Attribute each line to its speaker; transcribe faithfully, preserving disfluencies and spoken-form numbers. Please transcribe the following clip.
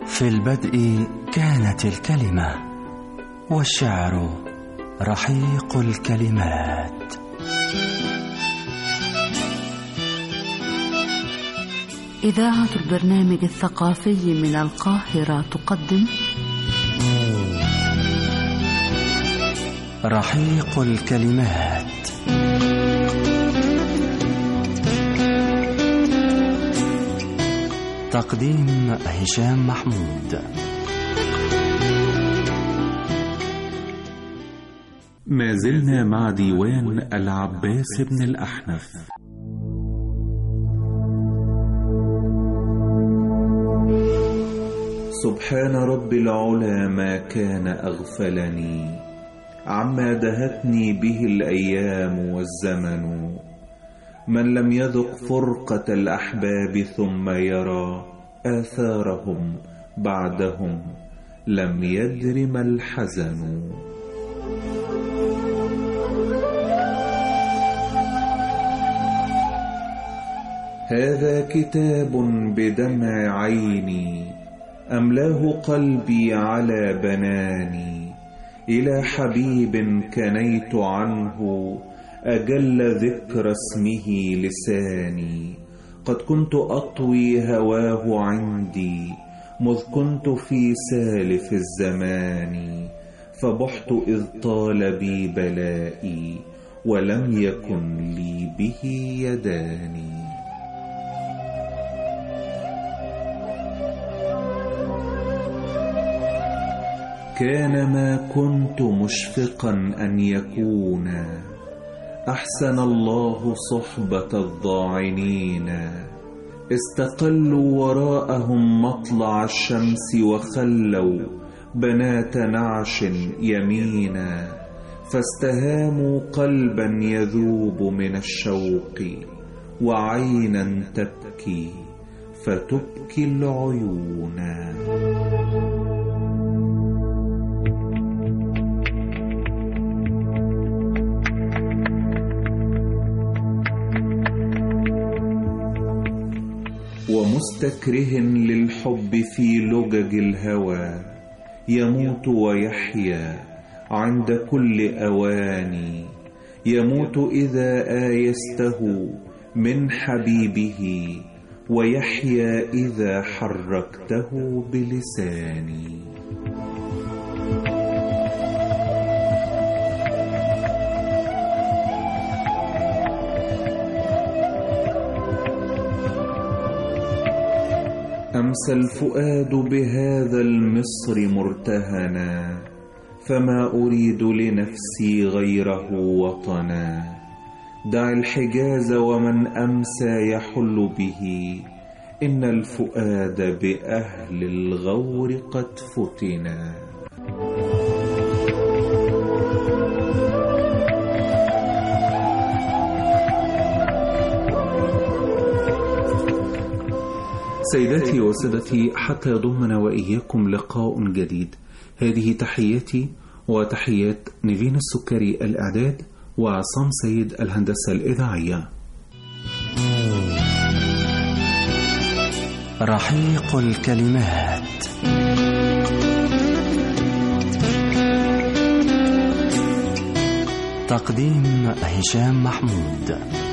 Speaker 1: في البدء كانت الكلمة، والشعر رحيق الكلمات.
Speaker 2: إذاعة البرنامج الثقافي من القاهرة تقدم
Speaker 1: رحيق الكلمات. تقديم هشام محمود.
Speaker 3: ما زلنا مع ديوان العباس بن الأحنف.
Speaker 4: سبحان رب العلا ما كان أغفلني عما دهتني به الأيام والزمن. من لم يذق فرقة الأحباب ثم يرى آثارهم بعدهم لم يدر ما الحزن. هذا كتاب بدمع عيني أملاه قلبي على بناني، إلى حبيب كنيت عنه أجل ذكر اسمه لساني. قد كنت أطوي هواه عندي مذ كنت في سالف الزمان، فبحت إذ طال بي بلائي ولم يكن لي به يداني. كان ما كنت مشفقا أن يكون، أحسن الله صحبة الضاعنين. استقلوا وراءهم مطلع الشمس وخلوا بنات نعش يمينا، فاستهاموا قلبا يذوب من الشوق وعينا تبكي فتبكي العيون. ومستكره للحب في لجج الهوى، يموت ويحيا عند كل أوان. يموت إذا آيسته من حبيبه، ويحيا إذا حركته بلساني. أمسى الفؤاد بهذا المصر مرتهنا، فما أريد لنفسي غيره وطنا. دع الحجاز ومن أمسى يحل به، إن الفؤاد بأهل الغور قد فتنا.
Speaker 3: سيداتي وسادتي، حتى يضمنا وإياكم لقاء جديد. هذه تحياتي وتحيات نيفين السكري الإعداد، وعصام سيد الهندسة الإذاعية.
Speaker 1: رحيق الكلمات. تقديم هشام محمود.